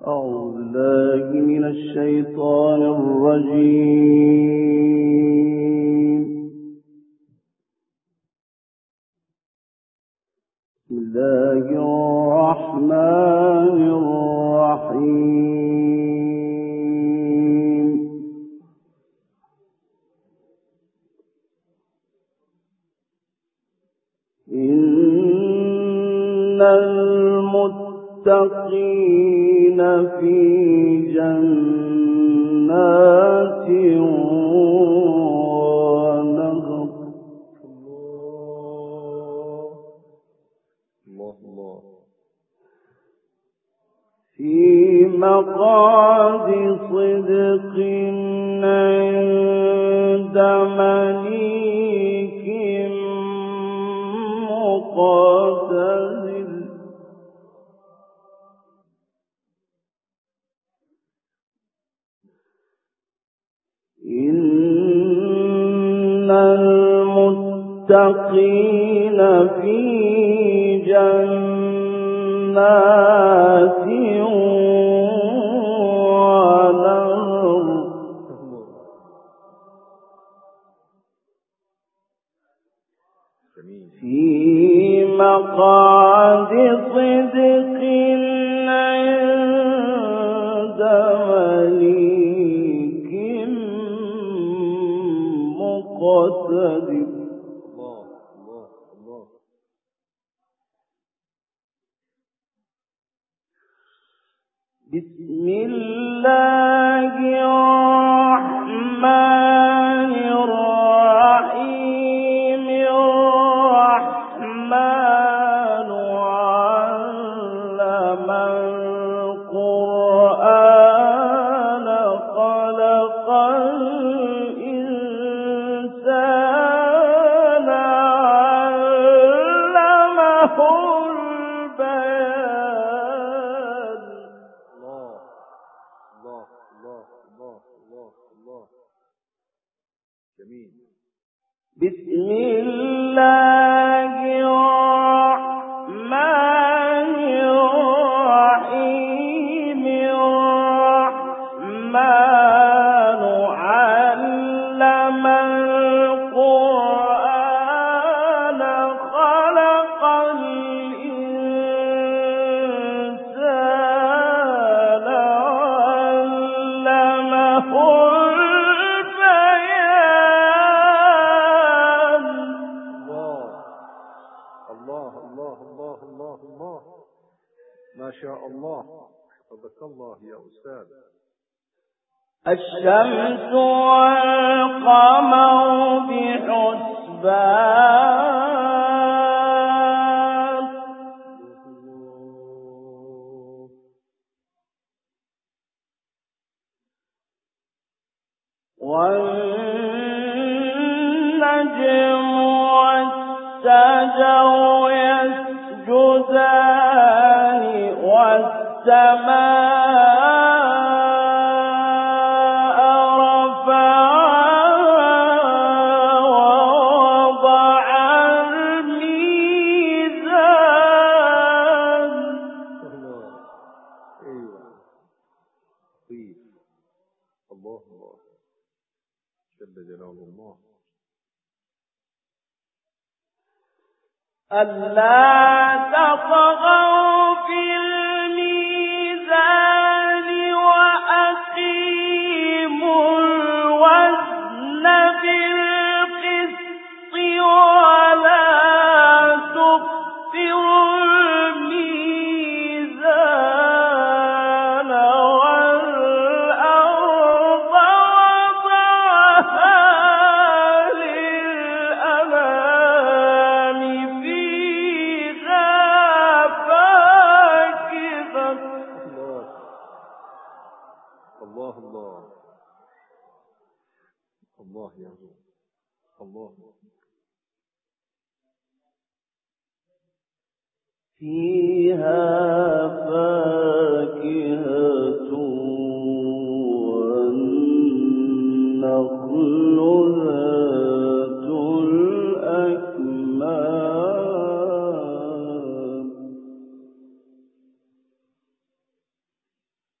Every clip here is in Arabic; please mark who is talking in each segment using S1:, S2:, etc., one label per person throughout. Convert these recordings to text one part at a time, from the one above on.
S1: أعوذ بالله من الشيطان الرجيم. بسم الله الرحمن الرحيم. إن المتقين في جنات ونهر في مقعد صدق عند مليك مقتدر. إن المتقين في جنات ونهر في مقعد صدق عند مليك مقتدر. بسم الله الرحمن الرحيم. الرحمن علم القرآن خلق الإنسان علمه البيان. بسم الله الرحمن الرحيم. الرحمن علم القرآن خلق الإنسان علمه
S2: ما شاء الله. حفظك الله يا أستاذ.
S1: الشمس والقمر بحسبان. والنجم والشجر يسجدان والسماء رفعها ووضع الميزان.
S2: الله جل جلال الله.
S1: ألا تطغوا في الميزان وأقيموا الوزن بالقسط ولا تخسروا الميزان والأرض وضعها للأنام فيها فاكهة.
S2: الله الله يا الله.
S1: فيها فاكهة والنخل ذات الأكمام.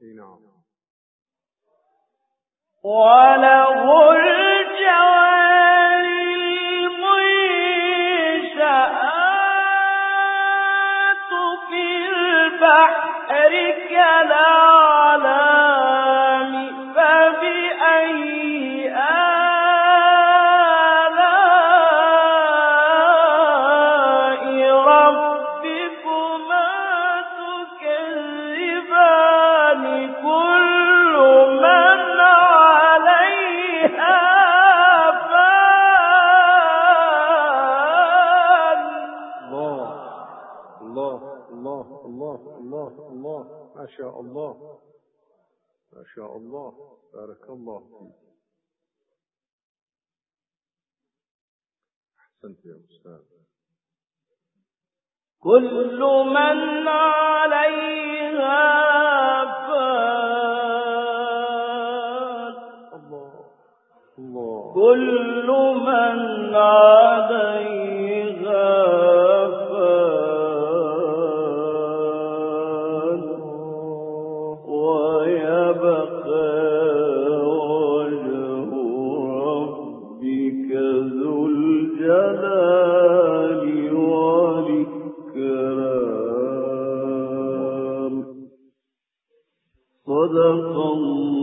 S2: أي نعم.
S1: وله الجوار المنشآت في البحر كالأعلام فبأي آلاء ربكما تكذبان كل من عليها فان.
S2: الله الله الله الله الله، ما شاء الله ما شاء الله، بارك الله فيك. أحسنت يا أستاذ.
S1: كل من عليها فان.
S2: الله الله.
S1: كل من عليها فان ويبقى وجه ربك ذو الجلال والإكرام. صدق الله